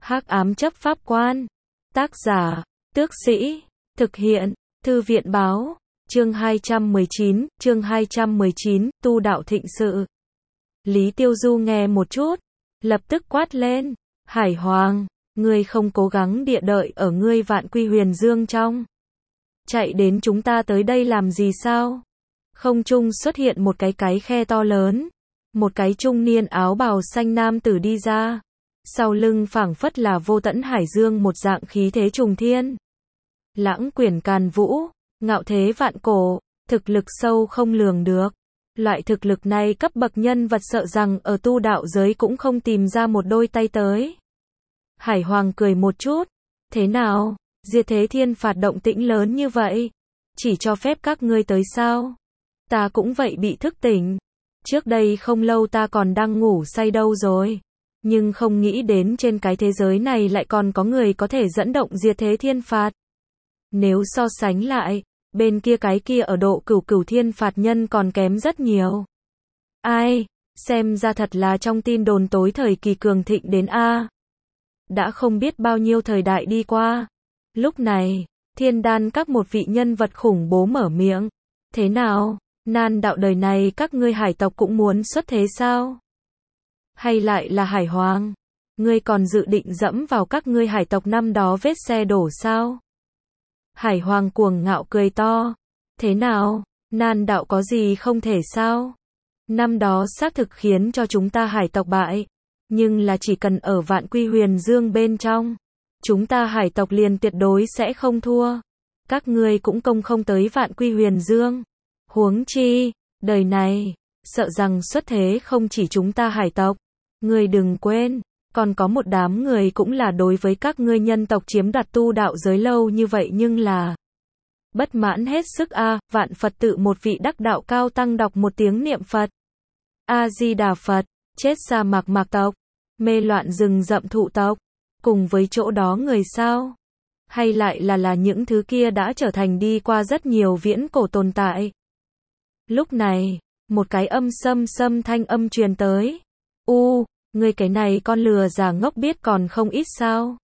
Hắc ám chấp pháp quan. Tác giả, Tước Sĩ. Thực hiện, Thư viện báo. Chương 219, tu đạo thịnh sự. Lý Tiêu Du nghe một chút, lập tức quát lên. Hải Hoàng, ngươi không cố gắng địa đợi ở ngươi Vạn Quy Huyền Dương trong. Chạy đến chúng ta tới đây làm gì sao? Không trung xuất hiện một cái khe to lớn. Một cái trung niên áo bào xanh nam tử đi ra. Sau lưng phảng phất là vô tận hải dương một dạng khí thế trùng thiên. Lãng quyển càn vũ, ngạo thế vạn cổ, thực lực sâu không lường được. Loại thực lực này cấp bậc nhân vật sợ rằng ở tu đạo giới cũng không tìm ra một đôi tay tới. Hải Hoàng cười một chút. Thế nào, Diệt Thế Thiên Phạt động tĩnh lớn như vậy, chỉ cho phép các ngươi tới sao? Ta cũng vậy bị thức tỉnh. Trước đây không lâu ta còn đang ngủ say đâu rồi. Nhưng không nghĩ đến trên cái thế giới này lại còn có người có thể dẫn động Diệt Thế Thiên Phạt. Nếu so sánh lại, bên kia cái kia ở độ cửu thiên phạt nhân còn kém rất nhiều. Ai, xem ra thật là trong tin đồn tối thời kỳ cường thịnh đến A. Đã không biết bao nhiêu thời đại đi qua. Lúc này, Thiên Đan các một vị nhân vật khủng bố mở miệng. Thế nào, nan đạo đời này các ngươi hải tộc cũng muốn xuất thế sao? Hay lại là Hải Hoàng, ngươi còn dự định dẫm vào các ngươi hải tộc năm đó vết xe đổ sao? Hải Hoàng cuồng ngạo cười to. Thế nào, nan đạo có gì không thể sao? Năm đó xác thực khiến cho chúng ta hải tộc bại. Nhưng là chỉ cần ở Vạn Quy Huyền Dương bên trong, chúng ta hải tộc liền tuyệt đối sẽ không thua. Các ngươi cũng không tới Vạn Quy Huyền Dương. Huống chi, đời này, sợ rằng xuất thế không chỉ chúng ta hải tộc. Ngươi đừng quên, còn có một đám người cũng là đối với các ngươi nhân tộc chiếm đoạt tu đạo giới lâu như vậy nhưng là bất mãn hết sức a. Vạn Phật tự một vị đắc đạo cao tăng đọc một tiếng niệm Phật. A-di-đà Phật, chết sa mạc mạc tộc, mê loạn rừng rậm thụ tộc, cùng với chỗ đó người sao? Hay lại là những thứ kia đã trở thành đi qua rất nhiều viễn cổ tồn tại? Lúc này, một cái âm sâm thanh âm truyền tới. Ngươi cái này con lừa già ngốc biết còn không ít sao?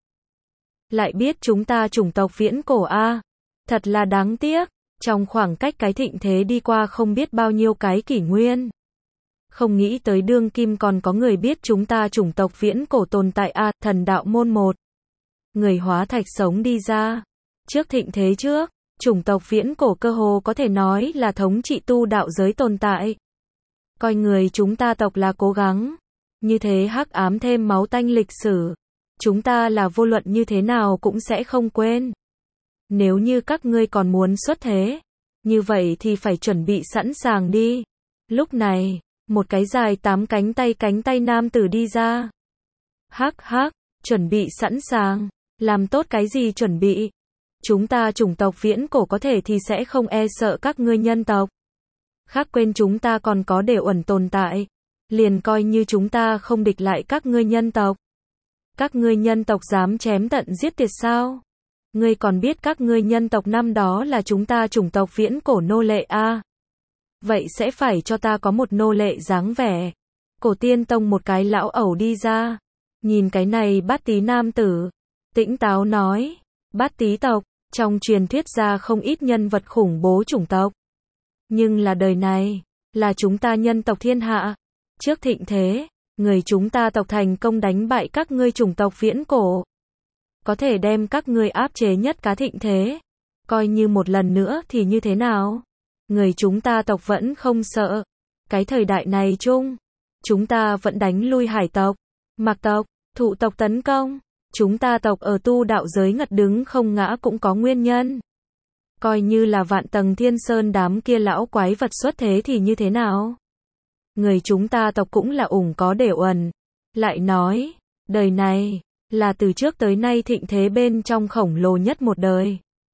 Lại biết chúng ta chủng tộc viễn cổ a, thật là đáng tiếc, trong khoảng cách cái thịnh thế đi qua không biết bao nhiêu cái kỷ nguyên. Không nghĩ tới đương kim còn có người biết chúng ta chủng tộc viễn cổ tồn tại a. Thần đạo môn một người hóa thạch sống đi ra. Trước thịnh thế trước, chủng tộc viễn cổ cơ hồ có thể nói là thống trị tu đạo giới tồn tại. Coi người chúng ta tộc là cố gắng. Như thế hắc ám thêm máu tanh lịch sử. Chúng ta là vô luận như thế nào cũng sẽ không quên. Nếu như các ngươi còn muốn xuất thế, như vậy thì phải chuẩn bị sẵn sàng đi. Lúc này, một cái dài 8 cánh tay nam tử đi ra. Hắc, chuẩn bị sẵn sàng. Làm tốt cái gì chuẩn bị? Chúng ta chủng tộc viễn cổ có thể thì sẽ không e sợ các ngươi nhân tộc. Khác quên chúng ta còn có để ẩn tồn tại. Liền coi như chúng ta không địch lại các ngươi nhân tộc. Các ngươi nhân tộc dám chém tận giết tuyệt sao? Ngươi còn biết các ngươi nhân tộc năm đó là chúng ta chủng tộc viễn cổ nô lệ a? Vậy sẽ phải cho ta có một nô lệ dáng vẻ. Cổ Tiên Tông một cái lão ẩu đi ra. Nhìn cái này Bát Tý nam tử. Tĩnh táo nói. Bát Tý tộc, trong truyền thuyết ra không ít nhân vật khủng bố chủng tộc. Nhưng là đời này, là chúng ta nhân tộc thiên hạ. Trước thịnh thế, người chúng ta tộc thành công đánh bại các ngươi chủng tộc viễn cổ. Có thể đem các ngươi áp chế nhất cá thịnh thế. Coi như một lần nữa thì như thế nào? Người chúng ta tộc vẫn không sợ. Cái thời đại này chung, chúng ta vẫn đánh lui hải tộc, mạc tộc, thụ tộc tấn công. Chúng ta tộc ở tu đạo giới ngật đứng không ngã cũng có nguyên nhân. Coi như là Vạn Tầng Thiên Sơn đám kia lão quái vật xuất thế thì như thế nào? Người chúng ta tộc cũng là có để uẩn. Lại nói, đời này, là từ trước tới nay thịnh thế bên trong khổng lồ nhất một đời.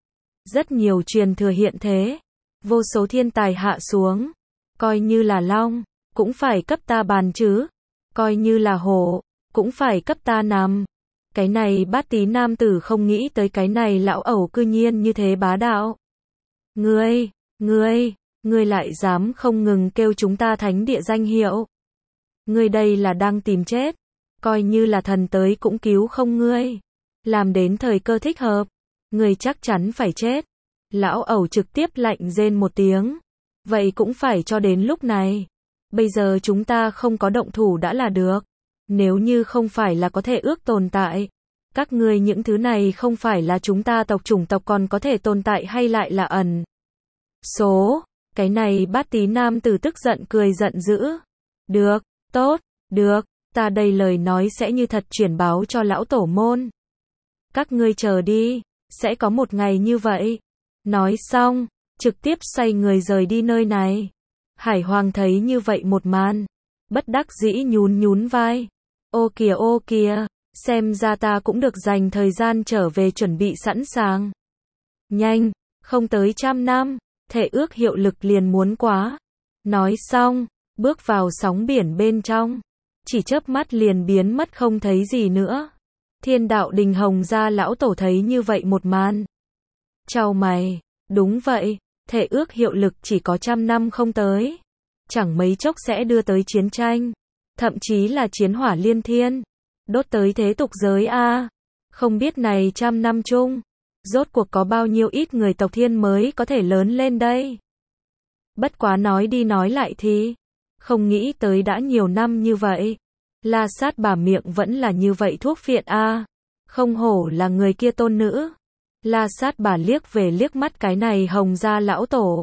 Rất nhiều truyền thừa hiện thế. Vô số thiên tài hạ xuống. Coi như là long, cũng phải cấp ta bàn chứ. Coi như là hổ, cũng phải cấp ta nằm. Cái này Bát Tý nam tử không nghĩ tới cái này lão ẩu cư nhiên như thế bá đạo. Ngươi lại dám không ngừng kêu chúng ta thánh địa danh hiệu. Ngươi đây là đang tìm chết. coi như là thần tới cũng cứu không ngươi. Làm đến thời cơ thích hợp, ngươi chắc chắn phải chết. Lão ẩu trực tiếp lạnh rên một tiếng. Vậy cũng phải cho đến lúc này. Bây giờ chúng ta không có động thủ đã là được. Nếu như không phải là có thể ước tồn tại. Các ngươi những thứ này không phải là chúng ta chủng tộc còn có thể tồn tại hay lại là ẩn số. Cái này Bát Tí nam tử tức giận cười giận dữ. Được, tốt, được, ta đây lời nói sẽ như thật chuyển báo cho lão tổ môn. Các ngươi chờ đi, sẽ có một ngày như vậy. Nói xong, trực tiếp xoay người rời đi nơi này. Hải Hoàng thấy như vậy một màn, bất đắc dĩ nhún nhún vai. Ô kìa, xem ra ta cũng được dành thời gian trở về chuẩn bị sẵn sàng. Nhanh, không tới 100 năm, thể ước hiệu lực liền muốn quá. Nói xong, bước vào sóng biển bên trong, chỉ chớp mắt liền biến mất không thấy gì nữa. Thiên Đạo Đình Hồng gia lão tổ thấy như vậy một màn. Chào mày, đúng vậy, thể ước hiệu lực chỉ có 100 năm không tới. Chẳng mấy chốc sẽ đưa tới chiến tranh, thậm chí là chiến hỏa liên thiên, đốt tới thế tục giới a. Không biết này 100 năm chung, rốt cuộc có bao nhiêu ít người tộc Thiên mới có thể lớn lên đây. Bất quá nói đi nói lại thì, không nghĩ tới đã nhiều năm như vậy. La Sát bà miệng vẫn là như vậy thuốc phiện a. Không hổ là người kia tôn nữ. La Sát bà liếc về liếc mắt cái này Hồng gia lão tổ.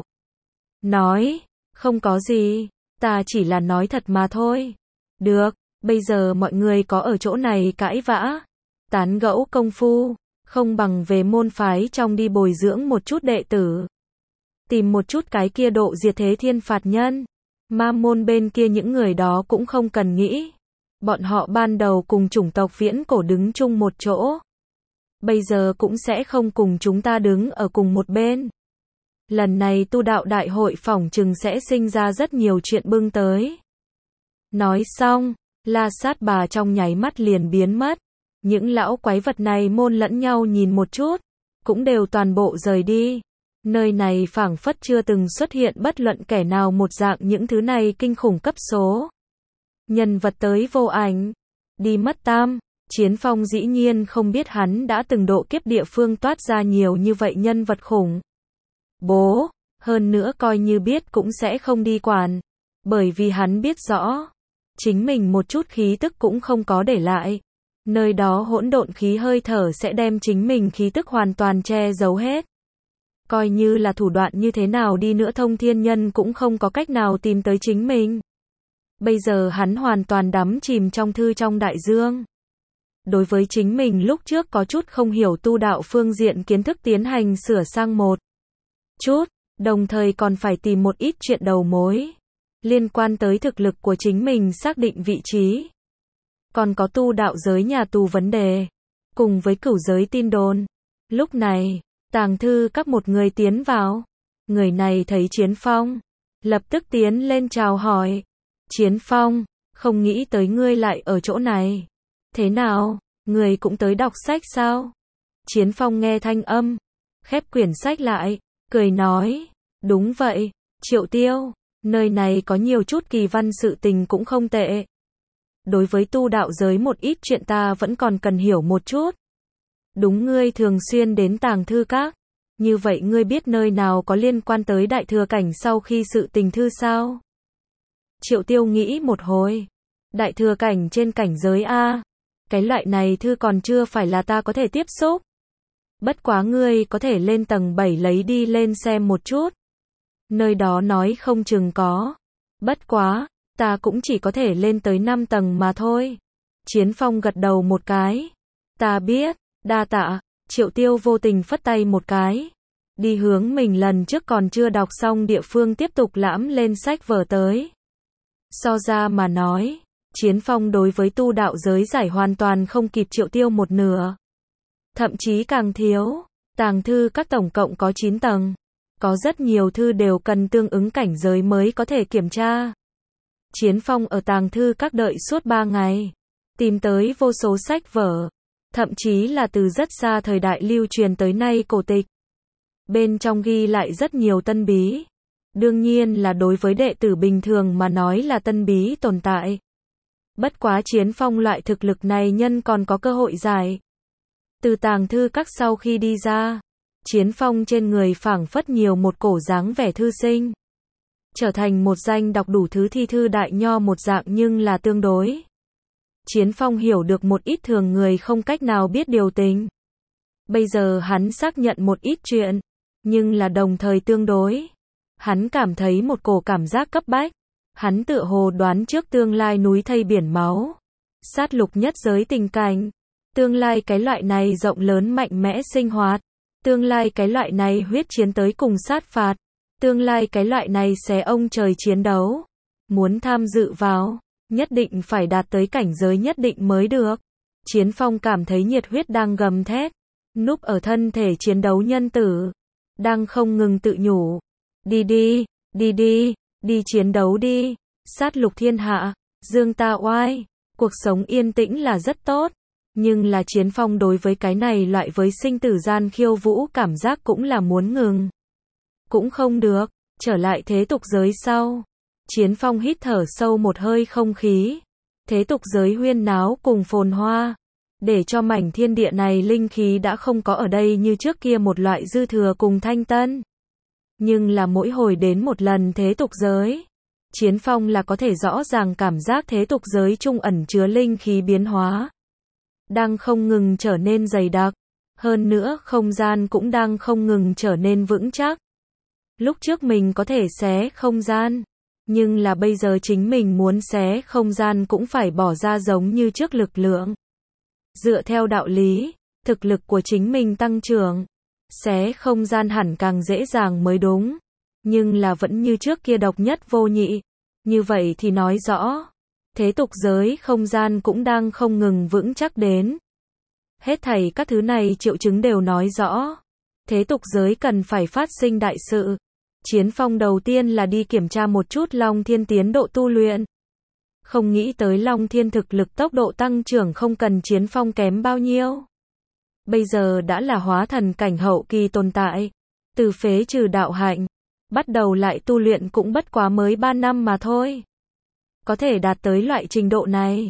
Nói, không có gì, ta chỉ là nói thật mà thôi. Được, bây giờ mọi người có ở chỗ này cãi vã, tán gẫu công phu, không bằng về môn phái trong đi bồi dưỡng một chút đệ tử. Tìm một chút cái kia độ diệt thế thiên phạt nhân. Ma môn bên kia những người đó cũng không cần nghĩ. Bọn họ ban đầu cùng chủng tộc viễn cổ đứng chung một chỗ. Bây giờ cũng sẽ không cùng chúng ta đứng ở cùng một bên. Lần này tu đạo đại hội phỏng chừng sẽ sinh ra rất nhiều chuyện bưng tới. Nói xong, La Sát bà trong nháy mắt liền biến mất. Những lão quái vật này môn lẫn nhau nhìn một chút, cũng đều toàn bộ rời đi. Nơi này phảng phất chưa từng xuất hiện bất luận kẻ nào một dạng những thứ này kinh khủng cấp số. Nhân vật tới vô ảnh, đi mất tam. Chiến Phong dĩ nhiên không biết hắn đã từng độ kiếp địa phương toát ra nhiều như vậy nhân vật khủng bố, hơn nữa coi như biết cũng sẽ không đi quản, bởi vì hắn biết rõ, chính mình một chút khí tức cũng không có để lại. Nơi đó hỗn độn khí hơi thở sẽ đem chính mình khí tức hoàn toàn che giấu hết. Coi như là thủ đoạn như thế nào đi nữa thông thiên nhân cũng không có cách nào tìm tới chính mình. Bây giờ hắn hoàn toàn đắm chìm trong thư trong đại dương. Đối với chính mình lúc trước có chút không hiểu tu đạo phương diện kiến thức tiến hành sửa sang một chút, đồng thời còn phải tìm một ít chuyện đầu mối liên quan tới thực lực của chính mình xác định vị trí. Còn có tu đạo giới nhà tù vấn đề, cùng với cửu giới tin đồn. Lúc này, Tàng Thư Các một người tiến vào. Người này thấy Chiến Phong, lập tức tiến lên chào hỏi. Chiến Phong, không nghĩ tới ngươi lại ở chỗ này. Thế nào, người cũng tới đọc sách sao? Chiến Phong nghe thanh âm, khép quyển sách lại, cười nói, đúng vậy, Triệu Tiêu, nơi này có nhiều chút kỳ văn sự tình cũng không tệ. Đối với tu đạo giới một ít chuyện ta vẫn còn cần hiểu một chút. Đúng, ngươi thường xuyên đến Tàng Thư Các, như vậy ngươi biết nơi nào có liên quan tới đại thừa cảnh sau khi sự tình thư sao? Triệu Tiêu nghĩ một hồi, đại thừa cảnh trên cảnh giới A. Cái loại này thư còn chưa phải là ta có thể tiếp xúc. Bất quá ngươi có thể lên tầng 7 lấy đi lên xem một chút. Nơi đó nói không chừng có. Bất quá, ta cũng chỉ có thể lên tới 5 tầng mà thôi. Chiến Phong gật đầu một cái. Ta biết, đa tạ. Triệu Tiêu vô tình phất tay một cái. Đi hướng mình lần trước còn chưa đọc xong địa phương tiếp tục lãm lên sách vở tới. So ra mà nói, Chiến Phong đối với tu đạo giới giải hoàn toàn không kịp Triệu Tiêu một nửa. Thậm chí càng thiếu. Tàng Thư Các tổng cộng có 9 tầng. Có rất nhiều thư đều cần tương ứng cảnh giới mới có thể kiểm tra. Chiến Phong ở Tàng Thư Các đợi suốt 3 ngày. Tìm tới vô số sách vở. Thậm chí là từ rất xa thời đại lưu truyền tới nay cổ tịch. Bên trong ghi lại rất nhiều tân bí. Đương nhiên là đối với đệ tử bình thường mà nói là tân bí tồn tại. Bất quá Chiến Phong loại thực lực này nhân còn có cơ hội giải. Từ tàng thư các sau khi đi ra, Chiến Phong trên người phảng phất nhiều một cổ dáng vẻ thư sinh. Trở thành một danh đọc đủ thứ thi thư đại nho một dạng nhưng là tương đối. Chiến Phong hiểu được một ít thường người không cách nào biết điều tình. Bây giờ hắn xác nhận một ít chuyện, nhưng là đồng thời tương đối. Hắn cảm thấy một cổ cảm giác cấp bách. Hắn tựa hồ đoán trước tương lai núi thây biển máu. Sát lục nhất giới tình cảnh. Tương lai cái loại này rộng lớn mạnh mẽ sinh hoạt. Tương lai cái loại này huyết chiến tới cùng sát phạt. Tương lai cái loại này xé ông trời chiến đấu. Muốn tham dự vào, nhất định phải đạt tới cảnh giới nhất định mới được. Chiến Phong cảm thấy nhiệt huyết đang gầm thét. Núp ở thân thể chiến đấu nhân tử. Đang không ngừng tự nhủ. Đi đi, đi đi, đi chiến đấu đi. Sát lục thiên hạ, dương ta oai. Cuộc sống yên tĩnh là rất tốt. Nhưng là Chiến Phong đối với cái này loại với sinh tử gian khiêu vũ cảm giác cũng là muốn ngừng. Cũng không được, trở lại thế tục giới sau. Chiến Phong hít thở sâu một hơi không khí. Thế tục giới huyên náo cùng phồn hoa. Để cho mảnh thiên địa này linh khí đã không có ở đây như trước kia một loại dư thừa cùng thanh tân. Nhưng là mỗi hồi đến một lần thế tục giới, Chiến Phong là có thể rõ ràng cảm giác thế tục giới trung ẩn chứa linh khí biến hóa. Đang không ngừng trở nên dày đặc. Hơn nữa không gian cũng đang không ngừng trở nên vững chắc. Lúc trước mình có thể xé không gian. Nhưng là bây giờ chính mình muốn xé không gian cũng phải bỏ ra giống như trước lực lượng. Dựa theo đạo lý, thực lực của chính mình tăng trưởng. Xé không gian hẳn càng dễ dàng mới đúng. Nhưng là vẫn như trước kia độc nhất vô nhị. Như vậy thì nói rõ. Thế tục giới không gian cũng đang không ngừng vững chắc đến. Hết thảy các thứ này triệu chứng đều nói rõ. Thế tục giới cần phải phát sinh đại sự. Chiến Phong đầu tiên là đi kiểm tra một chút Long Thiên tiến độ tu luyện. Không nghĩ tới Long Thiên thực lực tốc độ tăng trưởng không cần Chiến Phong kém bao nhiêu. Bây giờ đã là hóa thần cảnh hậu kỳ tồn tại. Từ phế trừ đạo hạnh, bắt đầu lại tu luyện cũng bất quá mới 3 năm mà thôi. Có thể đạt tới loại trình độ này,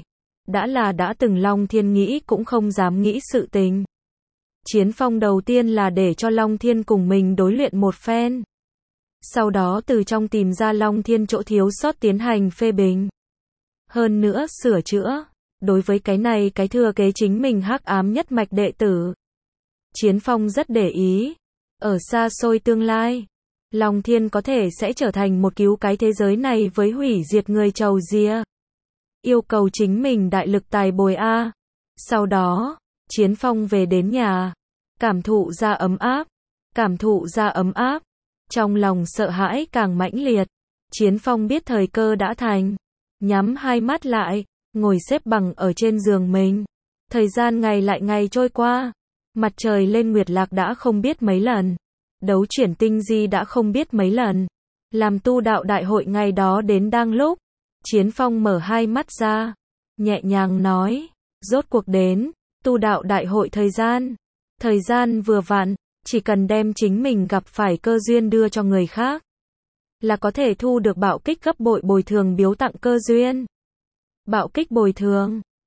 đã từng Long Thiên nghĩ cũng không dám nghĩ sự tình. Chiến Phong đầu tiên là để cho Long Thiên cùng mình đối luyện một phen. Sau đó từ trong tìm ra Long Thiên chỗ thiếu sót tiến hành phê bình. Hơn nữa sửa chữa. Đối với cái này cái thừa kế chính mình hắc ám nhất mạch đệ tử. Chiến Phong rất để ý. Ở xa xôi tương lai, Long Thiên có thể sẽ trở thành một cứu cái thế giới này với hủy diệt người trầu ria. Yêu cầu chính mình đại lực tài bồi A. Sau đó, Chiến Phong về đến nhà. Cảm thụ ra ấm áp. Cảm thụ ra ấm áp. Trong lòng sợ hãi càng mãnh liệt. Chiến Phong biết thời cơ đã thành. Nhắm hai mắt lại. Ngồi xếp bằng ở trên giường mình. Thời gian ngày lại ngày trôi qua. Mặt trời lên nguyệt lạc đã không biết mấy lần. Đấu chuyển tinh di đã không biết mấy lần. Làm tu đạo đại hội ngày đó đến đang lúc. Chiến Phong mở hai mắt ra. Nhẹ nhàng nói. Rốt cuộc đến. Tu đạo đại hội thời gian. Thời gian vừa vặn. Chỉ cần đem chính mình gặp phải cơ duyên đưa cho người khác. Là có thể thu được bạo kích gấp bội bồi thường biếu tặng cơ duyên. Bạo kích bồi thường.